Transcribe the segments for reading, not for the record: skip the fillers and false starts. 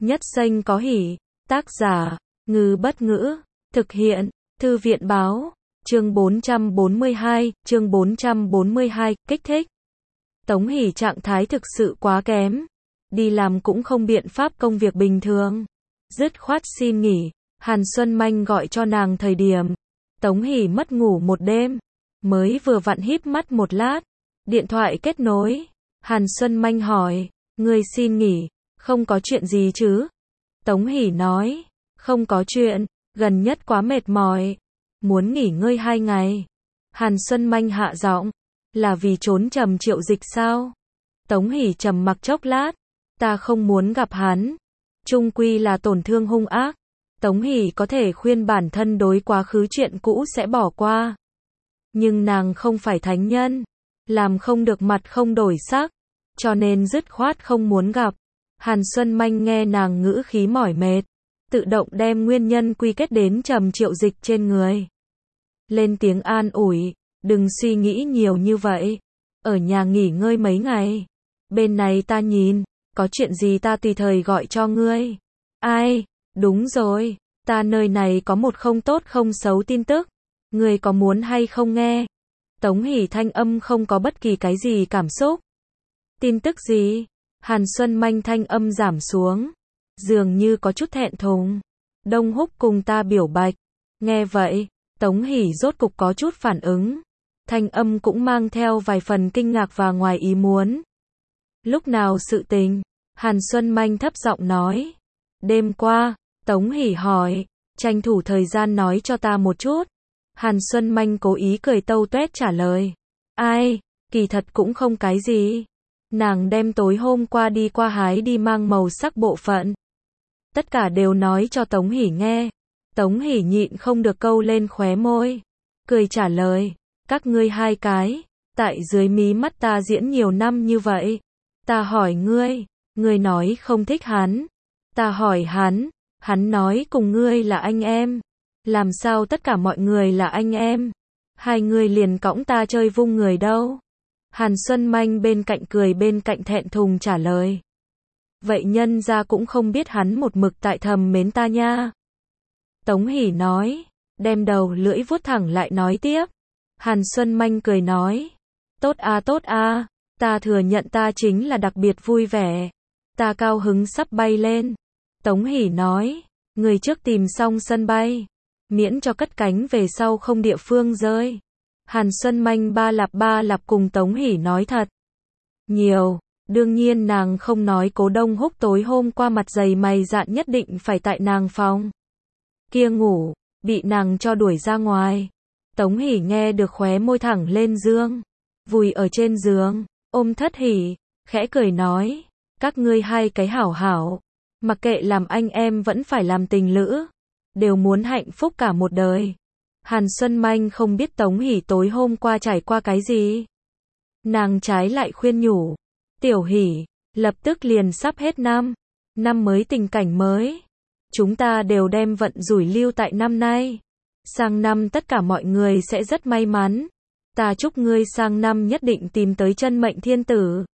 Nhất xanh có hỉ. Tác giả, Ngư Bất Ngữ. Thực hiện, Thư viện Báo. Chương 442, chương 442, kích thích. Tống Hỷ trạng thái thực sự quá kém. Đi làm cũng không biện pháp công việc bình thường. Dứt khoát xin nghỉ. Hàn Xuân Manh gọi cho nàng thời điểm Tống Hỷ mất ngủ một đêm. Mới vừa vặn híp mắt một lát. Điện thoại kết nối. Hàn Xuân Manh hỏi, ngươi xin nghỉ, không có chuyện gì chứ? Tống Hỷ nói, không có chuyện, gần nhất quá mệt mỏi, muốn nghỉ ngơi 2 ngày. Hàn Xuân Manh hạ giọng, là vì trốn Trầm Triệu Dịch sao? Tống Hỷ trầm mặc chốc lát, ta không muốn gặp hắn, chung quy là tổn thương hung ác. Tống Hỷ có thể khuyên bản thân đối quá khứ chuyện cũ sẽ bỏ qua. Nhưng nàng không phải thánh nhân, làm không được mặt không đổi sắc, cho nên dứt khoát không muốn gặp. Hàn Xuân Manh nghe nàng ngữ khí mỏi mệt, tự động đem nguyên nhân quy kết đến Trầm Triệu Dịch trên người. Lên tiếng an ủi, đừng suy nghĩ nhiều như vậy, ở nhà nghỉ ngơi mấy ngày. Bên này ta nhìn, có chuyện gì ta tùy thời gọi cho ngươi. Ai, đúng rồi, ta nơi này có một không tốt không xấu tin tức, ngươi có muốn hay không nghe? Tống Hỷ thanh âm không có bất kỳ cái gì cảm xúc. Tin tức gì? Hàn Xuân Manh thanh âm giảm xuống, dường như có chút thẹn thùng. Đông Húc cùng ta biểu bạch. Nghe vậy, Tống Hỷ rốt cục có chút phản ứng. Thanh âm cũng mang theo vài phần kinh ngạc và ngoài ý muốn. Lúc nào sự tình? Hàn Xuân Manh thấp giọng nói. Đêm qua. Tống Hỷ hỏi, tranh thủ thời gian nói cho ta một chút. Hàn Xuân Manh cố ý cười tâu tuét trả lời. Ai, kỳ thật cũng không cái gì. Nàng đem tối hôm qua đi qua hái đi mang màu sắc bộ phận. Tất cả đều nói cho Tống Hỷ nghe. Tống Hỷ nhịn không được câu lên khóe môi. Cười trả lời, các ngươi hai cái, tại dưới mí mắt ta diễn nhiều năm như vậy. Ta hỏi ngươi nói không thích hắn. Ta hỏi hắn nói cùng ngươi là anh em. Làm sao tất cả mọi người là anh em? Hai người liền cõng ta chơi vung người đâu? Hàn Xuân Manh bên cạnh cười bên cạnh thẹn thùng trả lời. Vậy nhân ra cũng không biết hắn một mực tại thầm mến ta nha. Tống Hỷ nói, đem đầu lưỡi vuốt thẳng lại nói tiếp. Hàn Xuân Manh cười nói, tốt a, ta thừa nhận ta chính là đặc biệt vui vẻ. Ta cao hứng sắp bay lên. Tống Hỷ nói, người trước tìm xong sân bay, miễn cho cất cánh về sau không địa phương rơi. Hàn Xuân Manh ba lặp cùng Tống Hỷ nói thật nhiều. Đương nhiên nàng không nói Cố Đông Húc tối hôm qua mặt dày mày dạn nhất định phải tại nàng phòng kia ngủ, bị nàng cho đuổi ra ngoài. Tống Hỷ nghe được khóe môi thẳng lên dương, vùi ở trên giường, ôm Thất Hỷ, khẽ cười nói, các ngươi hai cái hảo hảo, mặc kệ làm anh em vẫn phải làm tình lữ, đều muốn hạnh phúc cả một đời. Hàn Xuân Manh không biết Tống Hỷ tối hôm qua trải qua cái gì. Nàng trái lại khuyên nhủ, Tiểu Hỷ, lập tức liền sắp hết năm mới tình cảnh mới. Chúng ta đều đem vận rủi lưu tại năm nay. Sang năm tất cả mọi người sẽ rất may mắn. Ta chúc ngươi sang năm nhất định tìm tới chân mệnh thiên tử.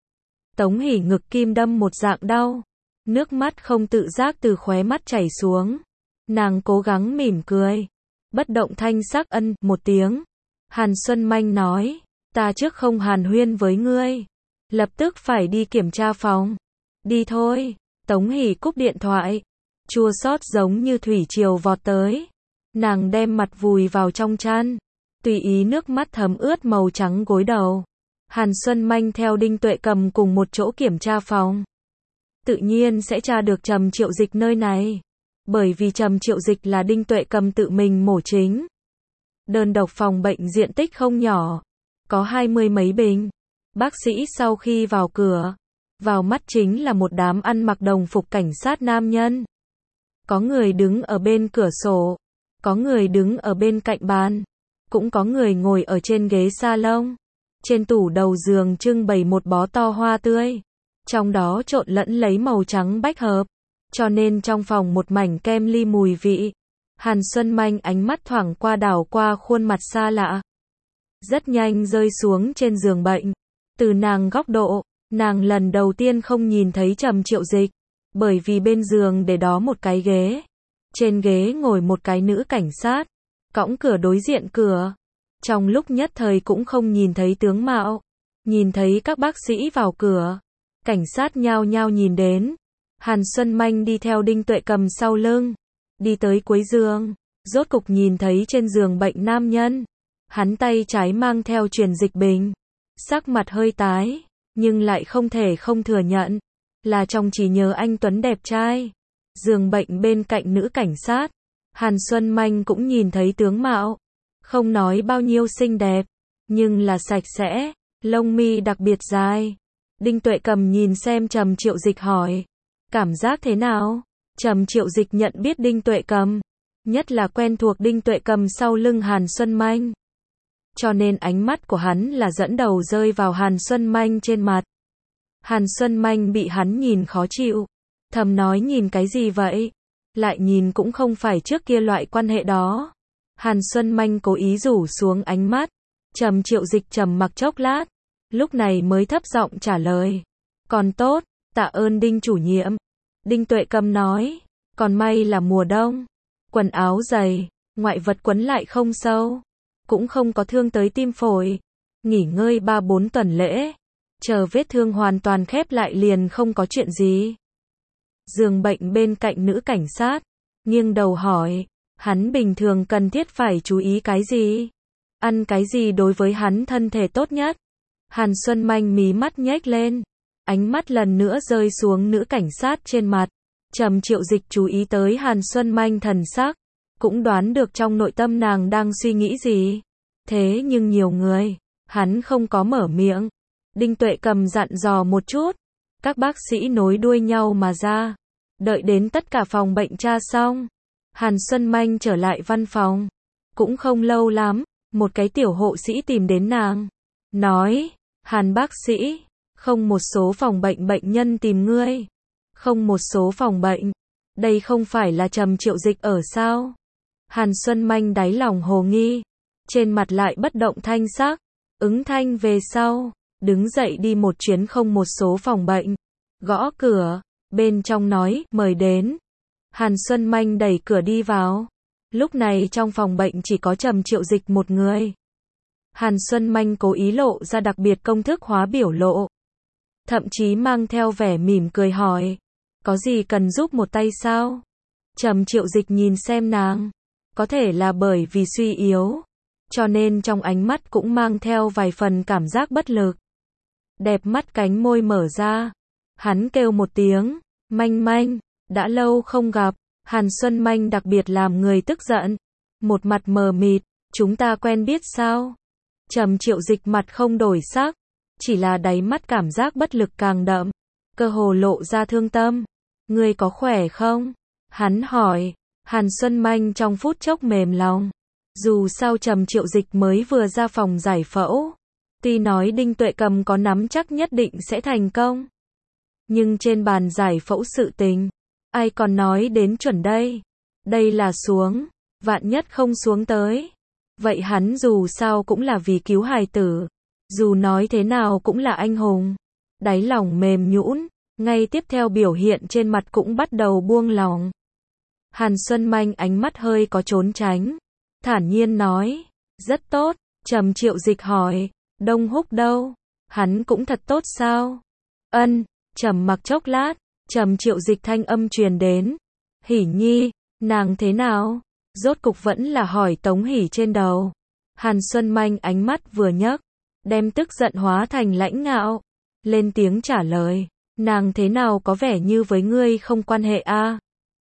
Tống Hỷ ngực kim đâm một dạng đau. Nước mắt không tự giác từ khóe mắt chảy xuống. Nàng cố gắng mỉm cười. Bất động thanh sắc ân một tiếng. Hàn Xuân Manh nói, ta trước không hàn huyên với ngươi. Lập tức phải đi kiểm tra phòng. Đi thôi. Tống Hỷ cúp điện thoại. Chua xót giống như thủy triều vọt tới. Nàng đem mặt vùi vào trong chăn. Tùy ý nước mắt thấm ướt màu trắng gối đầu. Hàn Xuân Manh theo Đinh Tuệ Cầm cùng một chỗ kiểm tra phòng. Tự nhiên sẽ tra được Trầm Triệu Dịch nơi này. Bởi vì Trầm Triệu Dịch là Đinh Tuệ Cầm tự mình mổ chính. Đơn độc phòng bệnh diện tích không nhỏ. Có 20 mấy bình. Bác sĩ sau khi vào cửa, vào mắt chính là một đám ăn mặc đồng phục cảnh sát nam nhân. Có người đứng ở bên cửa sổ, có người đứng ở bên cạnh bàn, cũng có người ngồi ở trên ghế salon. Trên tủ đầu giường trưng bày một bó to hoa tươi, trong đó trộn lẫn lấy màu trắng bách hợp, cho nên trong phòng một mảnh kem ly mùi vị. Hàn Xuân Manh ánh mắt thoảng qua đảo qua khuôn mặt xa lạ, rất nhanh rơi xuống trên giường bệnh. Từ nàng góc độ, nàng lần đầu tiên không nhìn thấy Trầm Triệu Dịch. bởi vì bên giường để đó một cái ghế. Trên ghế ngồi một cái nữ cảnh sát, cõng cửa đối diện cửa. Trong lúc nhất thời cũng không nhìn thấy tướng mạo, nhìn thấy các bác sĩ vào cửa. Cảnh sát nhao nhao nhìn đến. Hàn Xuân Manh đi theo Đinh Tuệ Cầm sau lưng, đi tới cuối giường, rốt cục nhìn thấy trên giường bệnh nam nhân. Hắn tay trái mang theo truyền dịch bình, sắc mặt hơi tái, nhưng lại không thể không thừa nhận, là trong trí nhớ anh tuấn đẹp trai. Giường bệnh bên cạnh nữ cảnh sát, Hàn Xuân Manh cũng nhìn thấy tướng mạo, không nói bao nhiêu xinh đẹp, nhưng là sạch sẽ, lông mi đặc biệt dài. Đinh Tuệ Cầm nhìn xem Trầm Triệu Dịch hỏi, cảm giác thế nào? Trầm Triệu Dịch nhận biết Đinh Tuệ Cầm, nhất là quen thuộc Đinh Tuệ Cầm sau lưng Hàn Xuân Manh. Cho nên ánh mắt của hắn là dẫn đầu rơi vào Hàn Xuân Manh trên mặt. Hàn Xuân Manh bị hắn nhìn khó chịu, thầm nói nhìn cái gì vậy? Lại nhìn cũng không phải trước kia loại quan hệ đó. Hàn Xuân Manh cố ý rủ xuống ánh mắt. Trầm Triệu Dịch trầm mặc chốc lát, lúc này mới thấp giọng trả lời. Còn tốt, tạ ơn Đinh chủ nhiệm. Đinh Tuệ Cầm nói, còn may là mùa đông, quần áo dày, ngoại vật quấn lại không sâu, cũng không có thương tới tim phổi. Nghỉ ngơi 3-4 tuần lễ, chờ vết thương hoàn toàn khép lại liền không có chuyện gì. Giường bệnh bên cạnh nữ cảnh sát, nghiêng đầu hỏi, hắn bình thường cần thiết phải chú ý cái gì? Ăn cái gì đối với hắn thân thể tốt nhất? Hàn Xuân Manh mí mắt nhếch lên, ánh mắt lần nữa rơi xuống nữ cảnh sát trên mặt. Trầm Triệu Dịch chú ý tới Hàn Xuân Manh thần sắc, cũng đoán được trong nội tâm nàng đang suy nghĩ gì. Thế nhưng nhiều người, hắn không có mở miệng. Đinh Tuệ Cầm dặn dò một chút, các bác sĩ nối đuôi nhau mà ra. Đợi đến tất cả phòng bệnh tra xong, Hàn Xuân Manh trở lại văn phòng. Cũng không lâu lắm, một cái tiểu hộ sĩ tìm đến nàng, nói, Hàn bác sĩ, không một số phòng bệnh bệnh nhân tìm ngươi. Không một số phòng bệnh, đây không phải là Trầm Triệu Dịch ở sao? Hàn Xuân Manh đáy lòng hồ nghi, trên mặt lại bất động thanh sắc, ứng thanh về sau, đứng dậy đi một chuyến không một số phòng bệnh, gõ cửa, bên trong nói, mời đến. Hàn Xuân Manh đẩy cửa đi vào, lúc này trong phòng bệnh chỉ có Trầm Triệu Dịch một người. Hàn Xuân Manh cố ý lộ ra đặc biệt công thức hóa biểu lộ, thậm chí mang theo vẻ mỉm cười hỏi, có gì cần giúp một tay sao? Trầm Triệu Dịch nhìn xem nàng, có thể là bởi vì suy yếu, cho nên trong ánh mắt cũng mang theo vài phần cảm giác bất lực. Đẹp mắt cánh môi mở ra, hắn kêu một tiếng, Manh Manh, đã lâu không gặp. Hàn Xuân Manh đặc biệt làm người tức giận, một mặt mờ mịt, chúng ta quen biết sao? Trầm Triệu Dịch mặt không đổi sắc, chỉ là đáy mắt cảm giác bất lực càng đậm, cơ hồ lộ ra thương tâm. Ngươi có khỏe không? Hắn hỏi. Hàn Xuân Manh trong phút chốc mềm lòng. Dù sao Trầm Triệu Dịch mới vừa ra phòng giải phẫu, tuy nói Đinh Tuệ Cầm có nắm chắc nhất định sẽ thành công, nhưng trên bàn giải phẫu sự tình, ai còn nói đến chuẩn đây? Đây là xuống, vạn nhất không xuống tới. Vậy hắn dù sao cũng là vì cứu hài tử, dù nói thế nào cũng là anh hùng. Đáy lòng mềm nhũn, ngay tiếp theo biểu hiện trên mặt cũng bắt đầu buông lòng. Hàn Xuân Manh ánh mắt hơi có trốn tránh, thản nhiên nói, rất tốt. Trầm Triệu Dịch hỏi, Đông Húc đâu? Hắn cũng thật tốt sao? Ân. Trầm mặc chốc lát, Trầm Triệu Dịch thanh âm truyền đến, Hỉ Nhi, nàng thế nào? Rốt cục vẫn là hỏi Tống Hỉ trên đầu. Hàn Xuân Manh ánh mắt vừa nhấc, đem tức giận hóa thành lãnh ngạo, lên tiếng trả lời, nàng thế nào có vẻ như với ngươi không quan hệ a?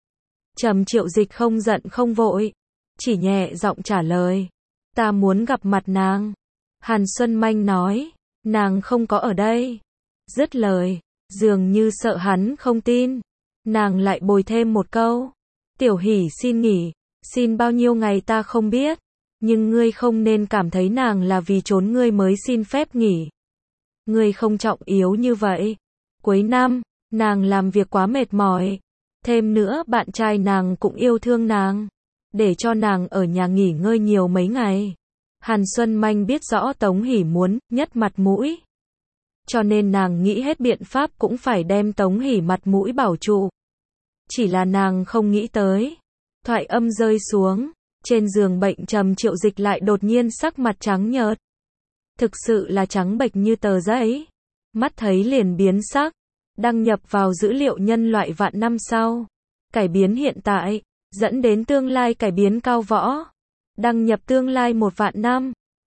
Trầm Triệu Dịch không giận không vội, chỉ nhẹ giọng trả lời, ta muốn gặp mặt nàng. Hàn Xuân Manh nói, nàng không có ở đây. Dứt lời, dường như sợ hắn không tin, nàng lại bồi thêm một câu, Tiểu Hỉ xin nghỉ, xin bao nhiêu ngày ta không biết, nhưng ngươi không nên cảm thấy nàng là vì trốn ngươi mới xin phép nghỉ. Ngươi không trọng yếu như vậy. Cuối năm, nàng làm việc quá mệt mỏi, thêm nữa bạn trai nàng cũng yêu thương nàng, để cho nàng ở nhà nghỉ ngơi nhiều mấy ngày. Hàn Xuân Manh biết rõ Tống Hỉ muốn nhất mặt mũi, cho nên nàng nghĩ hết biện pháp cũng phải đem Tống Hỉ mặt mũi bảo trụ. Chỉ là nàng không nghĩ tới. Thoại âm rơi xuống, trên giường bệnh trầm Triệu Dịch lại đột nhiên sắc mặt trắng nhợt. Thực sự là trắng bệch như tờ giấy. Mắt thấy liền biến sắc. Đăng nhập vào dữ liệu nhân loại vạn năm sau. Cải biến hiện tại, dẫn đến tương lai cải biến cao võ. Đăng nhập tương lai 1 vạn năm.